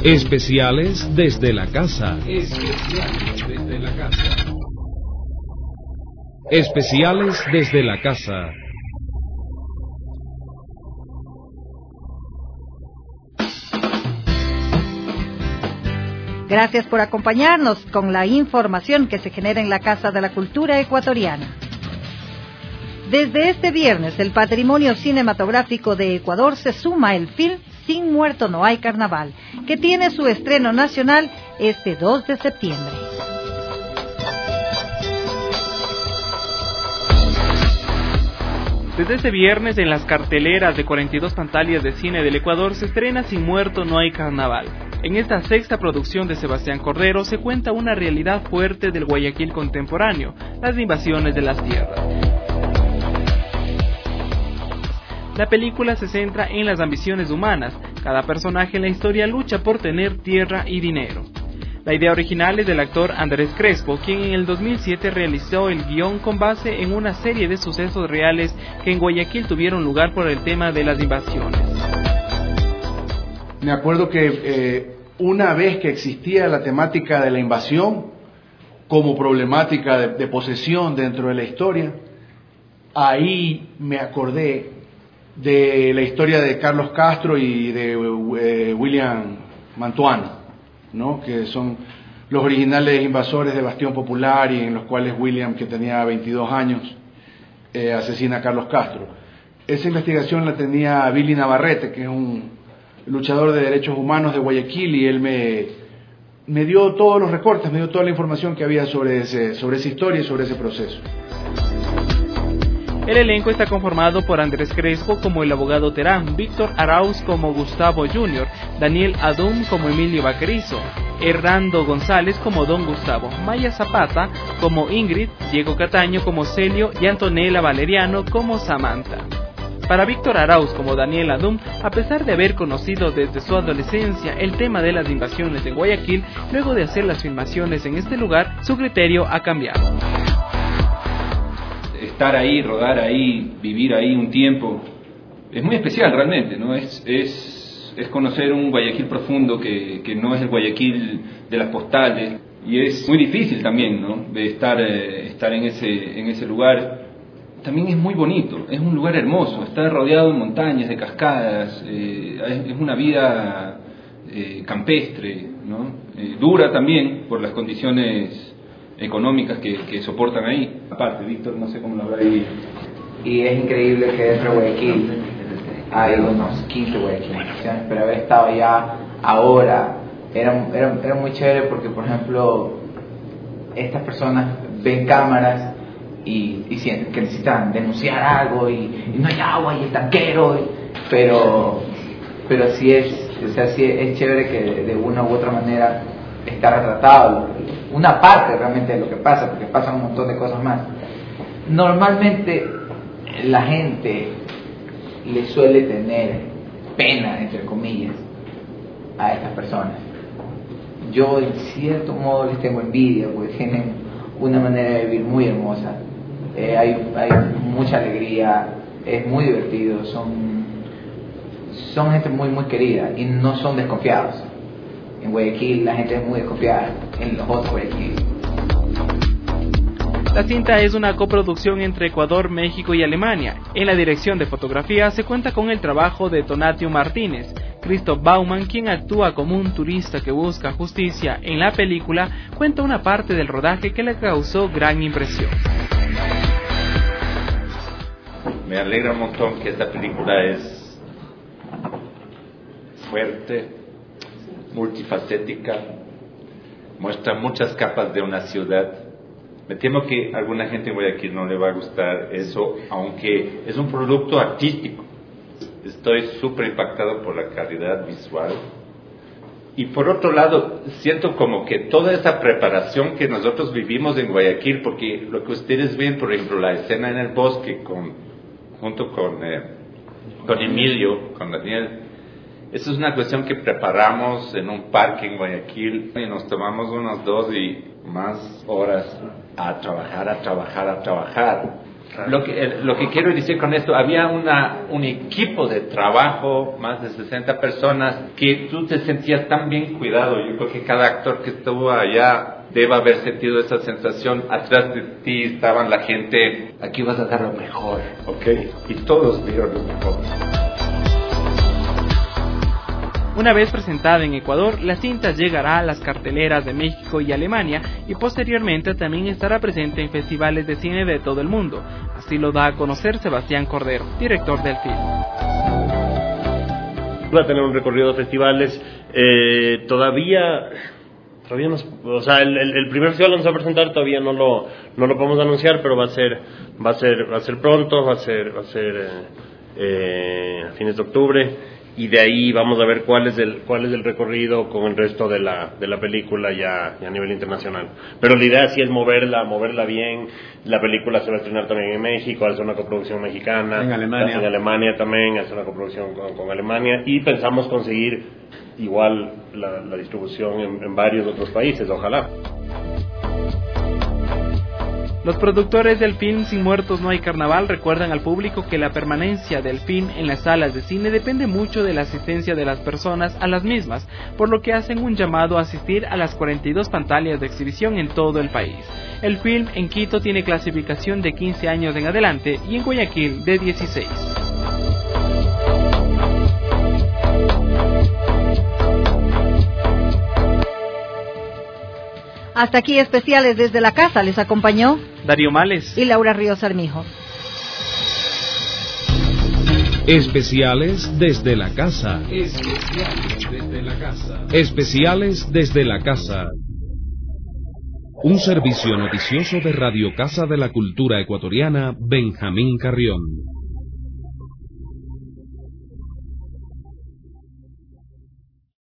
Especiales desde la casa. Especiales desde la casa. Especiales desde la casa. Gracias por acompañarnos con la información que se genera en la Casa de la Cultura Ecuatoriana. Desde este viernes, el patrimonio cinematográfico de Ecuador se suma el film Sin Muerto No Hay Carnaval, que tiene su estreno nacional este 2 de septiembre. Desde este viernes, en las carteleras de 42 pantallas de cine del Ecuador, se estrena Sin Muerto No Hay Carnaval. En esta sexta producción de Sebastián Cordero se cuenta una realidad fuerte del Guayaquil contemporáneo, las invasiones de las tierras. La película se centra en las ambiciones humanas. Cada personaje en la historia lucha por tener tierra y dinero. La idea original es del actor Andrés Crespo, quien en el 2007 realizó el guión con base en una serie de sucesos reales que en Guayaquil tuvieron lugar por el tema de las invasiones. Me acuerdo que una vez que existía la temática de la invasión como problemática de posesión dentro de la historia, ahí me acordé de la historia de Carlos Castro y de William Mantuano, ¿no? Que son los originales invasores de Bastión Popular, y en los cuales William, que tenía 22 años, asesina a Carlos Castro. Esa investigación la tenía Billy Navarrete, que es un luchador de derechos humanos de Guayaquil, y él me dio todos los recortes, me dio toda la información que había sobre esa historia y sobre ese proceso. El elenco está conformado por Andrés Crespo como el abogado Terán, Víctor Arauz como Gustavo Jr., Daniel Adum como Emilio Vaquerizo, Hernando González como Don Gustavo, Maya Zapata como Ingrid, Diego Cataño como Celio y Antonella Valeriano como Samantha. Para Víctor Arauz como Daniel Adum, a pesar de haber conocido desde su adolescencia el tema de las invasiones en Guayaquil, luego de hacer las filmaciones en este lugar, su criterio ha cambiado. Estar ahí, rodar ahí, vivir ahí un tiempo, es muy especial realmente, ¿no? Es conocer un Guayaquil profundo que no es el Guayaquil de las postales, y es muy difícil también, ¿no? De estar en ese lugar. También es muy bonito, es un lugar hermoso, está rodeado de montañas, de cascadas, es una vida campestre, ¿no? Dura también por las condiciones económicas que soportan ahí. Aparte, Víctor, no sé cómo lo habrá vivido. Y es increíble que dentro de Guayaquil hay unos 15 guayaquileños, pero haber estado allá ahora era muy chévere, porque, por ejemplo, estas personas ven cámaras y sienten que necesitan denunciar algo, y no hay agua y el tanquero, pero sí es chévere que de una u otra manera está retratado una parte realmente de lo que pasa, porque pasan un montón de cosas más. Normalmente la gente le suele tener pena, entre comillas, a estas personas. Yo en cierto modo les tengo envidia, porque tienen una manera de vivir muy hermosa. Hay mucha alegría, es muy divertido, son gente muy muy querida y no son desconfiados. En Guayaquil la gente es muy desconfiada, en los otros Guayaquil. La cinta es una coproducción entre Ecuador, México y Alemania. En la dirección de fotografía se cuenta con el trabajo de Tonatio Martínez. Christoph Baumann, quien actúa como un turista que busca justicia en la película, cuenta una parte del rodaje que le causó gran impresión. Me alegra un montón que esta película es fuerte, multifacética, muestra muchas capas de una ciudad. Me temo que a alguna gente en Guayaquil no le va a gustar eso, aunque es un producto artístico. Estoy súper impactado por la calidad visual. Y por otro lado, siento como que toda esa preparación que nosotros vivimos en Guayaquil, porque lo que ustedes ven, por ejemplo, la escena en el bosque junto con Emilio, con Daniel, eso es una cuestión que preparamos en un parque en Guayaquil, y nos tomamos unas 2 y más horas a trabajar. Lo que quiero decir con esto, había un equipo de trabajo, más de 60 personas, que tú te sentías tan bien cuidado. Yo creo que cada actor que estuvo allá debe haber sentido esa sensación. Atrás de ti estaban la gente, aquí vas a dar lo mejor, ¿ok? Y todos dieron lo mejor. Una vez presentada en Ecuador, la cinta llegará a las carteleras de México y Alemania y posteriormente también estará presente en festivales de cine de todo el mundo. Así lo da a conocer Sebastián Cordero, director del film. Va a tener un recorrido de festivales, todavía no, o sea, el primer festival donde se va a presentar todavía no lo podemos anunciar, pero va a ser pronto, va a ser a fines de octubre. Y de ahí vamos a ver cuál es el recorrido con el resto de la película ya a nivel internacional. Pero la idea sí es moverla bien. La película se va a estrenar también en México, hacer una coproducción mexicana. En Alemania también, hacer una coproducción con Alemania. Y pensamos conseguir igual la distribución en varios otros países, ojalá. Los productores del film Sin Muertos No Hay Carnaval recuerdan al público que la permanencia del film en las salas de cine depende mucho de la asistencia de las personas a las mismas, por lo que hacen un llamado a asistir a las 42 pantallas de exhibición en todo el país. El film en Quito tiene clasificación de 15 años en adelante y en Guayaquil de 16. Hasta aquí especiales desde la casa. Les acompañó Darío Males y Laura Ríos Armijo. Especiales desde la casa. Especiales desde la casa. Un servicio noticioso de Radio Casa de la Cultura Ecuatoriana, Benjamín Carrión.